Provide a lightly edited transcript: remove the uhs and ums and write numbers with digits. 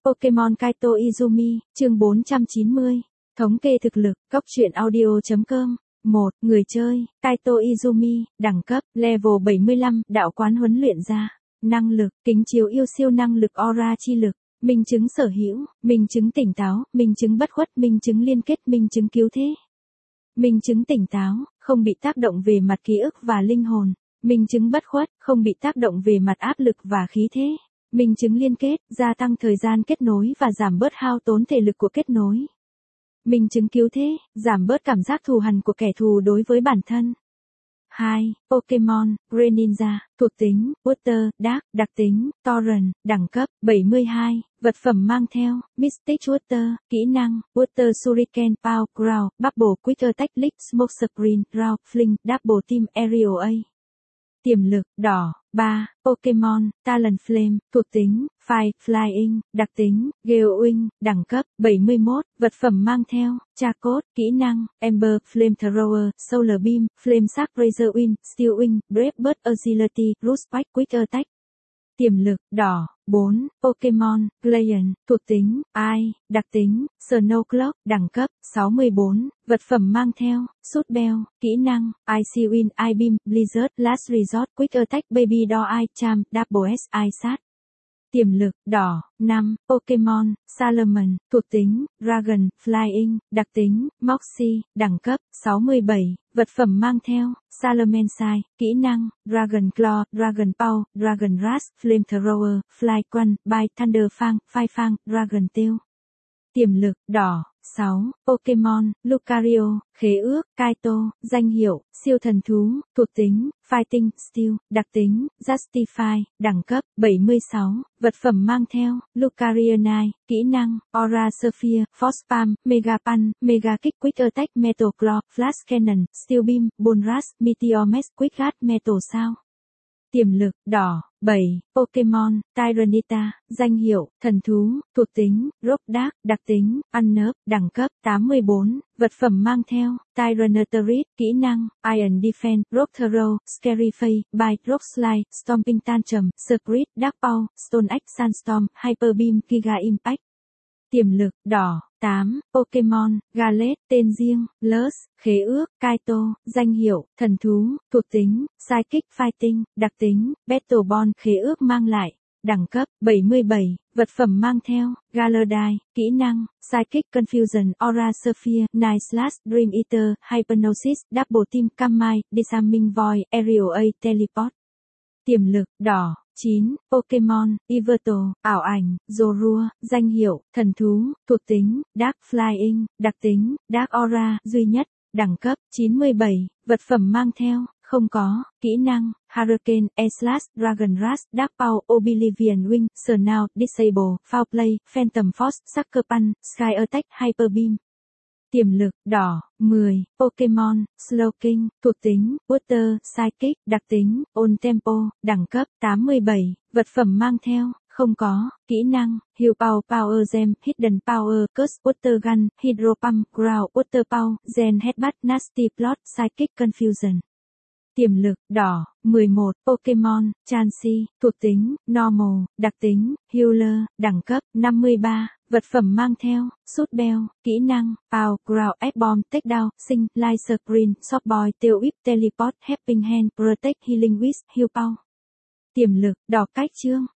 Pokemon Kaito Izumi, chương 490. Thống kê thực lực, Cốc truyện audio.com. 1. Người chơi, Kaito Izumi, đẳng cấp, level 75, đạo quán huấn luyện ra. Năng lực, kính chiếu yêu siêu năng lực aura chi lực. Minh chứng sở hữu, minh chứng tỉnh táo, minh chứng bất khuất, minh chứng liên kết, minh chứng cứu thế. Minh chứng tỉnh táo, không bị tác động về mặt ký ức và linh hồn. Minh chứng bất khuất, không bị tác động về mặt áp lực và khí thế. Minh chứng liên kết, gia tăng thời gian kết nối và giảm bớt hao tốn thể lực của kết nối. Minh chứng cứu thế, giảm bớt cảm giác thù hằn của kẻ thù đối với bản thân. 2. Pokemon, Greninja, thuộc tính, Water, Dark, đặc tính, Torrent, đẳng cấp, 72, vật phẩm mang theo, Mystic Water, kỹ năng, Water Shuriken, Pow, Ground, Bubble, Quick Attack, Lick, Smoke Screen, Round, Fling, Double Team, Aerial A. Tiềm lực, đỏ. 3. Pokemon, Talonflame, thuộc tính, Fire, Flying, đặc tính, Geowing, đẳng cấp, 71, vật phẩm mang theo, Charcot, kỹ năng, Ember, Flamethrower, Solar Beam, Flame Shark, Razor Wing, Steel Wing, Brave Bird, Agility, Root Spike, Quick Attack. Tiềm lực, đỏ. 4. Pokemon, Glacian, thuộc tính, Ice, đặc tính, Snow Clock, đẳng cấp, 64, vật phẩm mang theo, Shoot Bell, kỹ năng, Icy Wind, Ice Beam, Blizzard, Last Resort, Quick Attack, Baby Doll Eye Charm, Double S, Eye Sat. Tiềm lực, đỏ. 5. Pokemon, Salomon, thuộc tính, Dragon, Flying, đặc tính, Moxie, đẳng cấp, 67, vật phẩm mang theo, Salamence, kỹ năng, Dragon Claw, Dragon Paw, Dragon Rush, Flamethrower, Fly Quăn, Bite Thunder Fang, Phai Fang, Dragon Tail. Tiềm lực, đỏ. 6. Pokemon, Lucario, khế ước, Kaito, danh hiệu, siêu thần thú, thuộc tính, Fighting, Steel, đặc tính, Justify, đẳng cấp, 76, vật phẩm mang theo, Lucarionite, kỹ năng, Aura Sphere, Force Palm, Mega Punch, Mega Kick, Quick Attack, Metal Claw, Flash Cannon, Steel Beam, Bull Rush, Meteor Mash, Quick Guard, Metal Sao. Tiềm lực, đỏ. 7. Pokemon, Tyranitar, danh hiệu, thần thú, thuộc tính, Rock Dark, đặc tính, Unnerve, đẳng cấp, 84, vật phẩm mang theo, Tyranitar, kỹ năng, Iron Defense, Rock Throw, Scary Face, Bite, Rock Slide, Stomping Tantrum, Spirit, Dark Paw, Stone Axe, Sandstorm, Hyper Beam, Giga Impact. Tiềm lực, đỏ. 8. Pokemon, Gallet, tên riêng, Lurs, khế ước, Kaito, danh hiệu, thần thú, thuộc tính, Psychic Fighting, đặc tính, Battle Bond, khế ước mang lại, đẳng cấp, 77, vật phẩm mang theo, Galladai, kỹ năng, Psychic Confusion, Aura Sphere, Night Slash, Dream Eater, Hypnosis, Double Team, Kamai, Disarming Void, Aerial A, Teleport. Tiềm lực, đỏ. 9. Pokemon, Yveltal, ảo ảnh, Zorua, danh hiệu, thần thú, thuộc tính, Dark Flying, đặc tính, Dark Aura, duy nhất, đẳng cấp, 97, vật phẩm mang theo, không có, kỹ năng, Hurricane, Air-Slash, Dragon Rush, Dark Paw, Oblivion Wing, Snow, Disable, Foul Play, Phantom Force, Sucker Punch, Sky Attack, Hyper Beam. Tiềm lực, đỏ. 10. Pokemon, Slowking, thuộc tính, Water, Psychic, đặc tính, On Tempo, đẳng cấp, 87, vật phẩm mang theo, không có, kỹ năng, Heal Power, Power Gem, Hidden Power, Curse, Water Gun, Hydro Pump, Ground, Water Power, Gen Headbutt, Nasty Plot, Psychic Confusion. Tiềm lực, đỏ. 11. Pokemon, Chansey, thuộc tính, Normal, đặc tính, Healer, đẳng cấp, 53, vật phẩm mang theo, Shoot Bell, kỹ năng, Pow, Ground, F-Bomb, Take Down, Sing, Light Screen, Shop Boy, Tail Whip, Teleport, Helping Hand, Protect, Healing Wish, Heal Power. Tiềm lực, đỏ cách chương.